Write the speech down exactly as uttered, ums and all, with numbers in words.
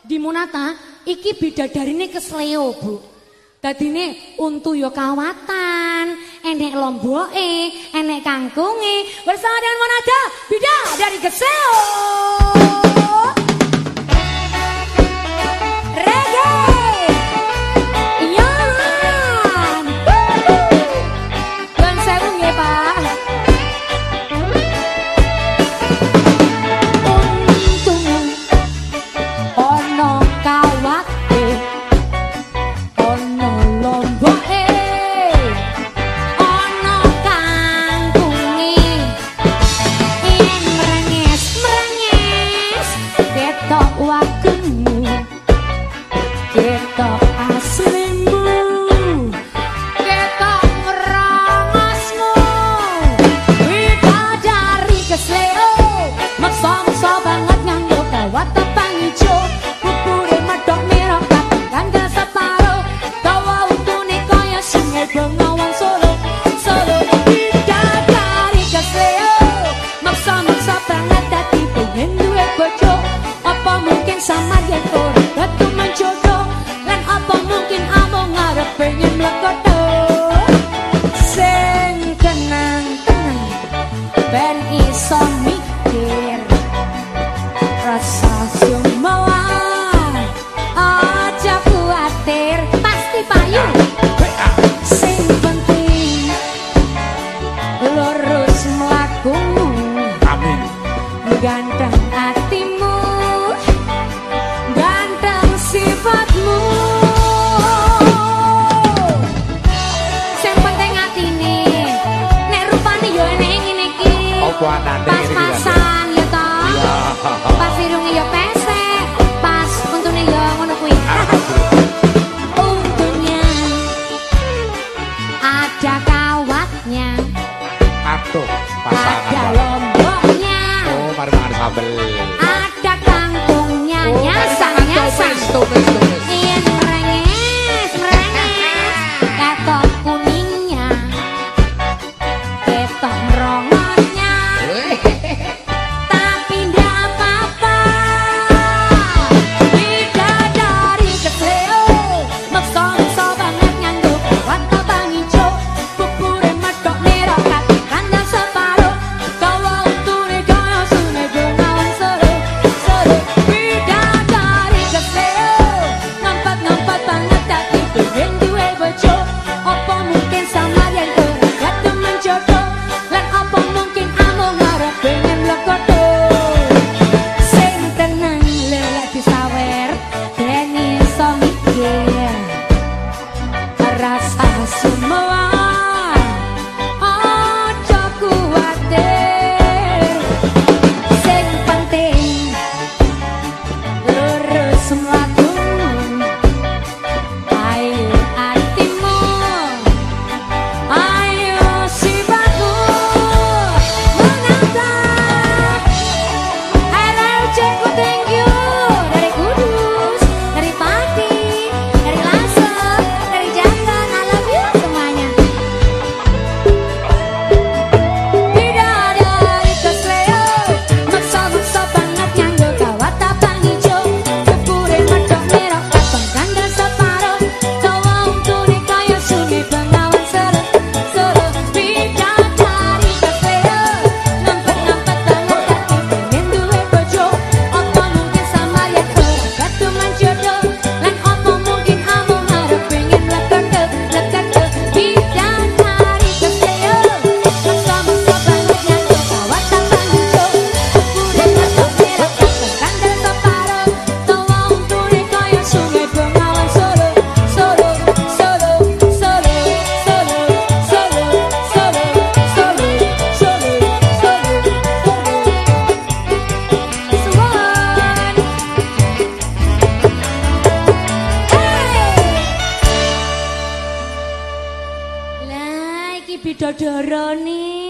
Di Monata iki bidadarine kesleo, Bu. Dadine untu ya kawatan, enek lomboke, enek kangkunge. Bersama dengan Monata, bidadari kesleo. Pas-pasan ya toh. Pas irunge ya pesek, pas untune ya ngono kuwi. Untungnya ada kawatnya. Aduh, pasangan. Ada lomboknya. Oh, mari makan sambel. Ada kangkungnya, oh, nyasang-nyasang. Yen merenges, merenges. Ketok kuningnya. Ketok merongotnya. Tapi ndak apa-apa. Bidadari kesleo. Maksa-maksa banget nganggo kawat abang ijo. Pupure matok nerokat kandang separo. Kawa untune kaya sune bengawan sore. Sore bidadari kesleo. Nampak-nampak banget tapi pengen duwe bojo. Apa mungkin sama yang ora temen jodoh. Lan apa mungkin amung ngarep pengen mlekoto. Sing tenang lelak disawer ben iso mikir. Rasa semua ojo kuwatir. Sing penting lurus mlakumu. Ayo atimu, ayo sifatmu. Menata hello cekku, thank you. Dari Kudus, dari Pati, dari Lasem, dari Jantan, I love you semuanya. Bidadari kesleo. Maksa-maksa banget nganggo kawat abang ijo. Pupure matok merah abang kandang separo. Kawa untune kaya sungai bengawan sore. Sore bidadari kesleo. Nampak-nampak banget tapi pengen duwe bojo. Apa mungkin sama ya ora temen jodoh. Lan apa mungkin amung ngarep pengen lekoto. Lekoto bidadari kesleo. Maksa-maksa banget nganggo kawat abang ijo. Pupure matok merah abang kandang separo. Kawa untune kaya sungai bengawan sore. Sore, sore, sore, sore, sore, sore, sore, sore, sore, Suwon. Hey! Lah iki bidodoro nih.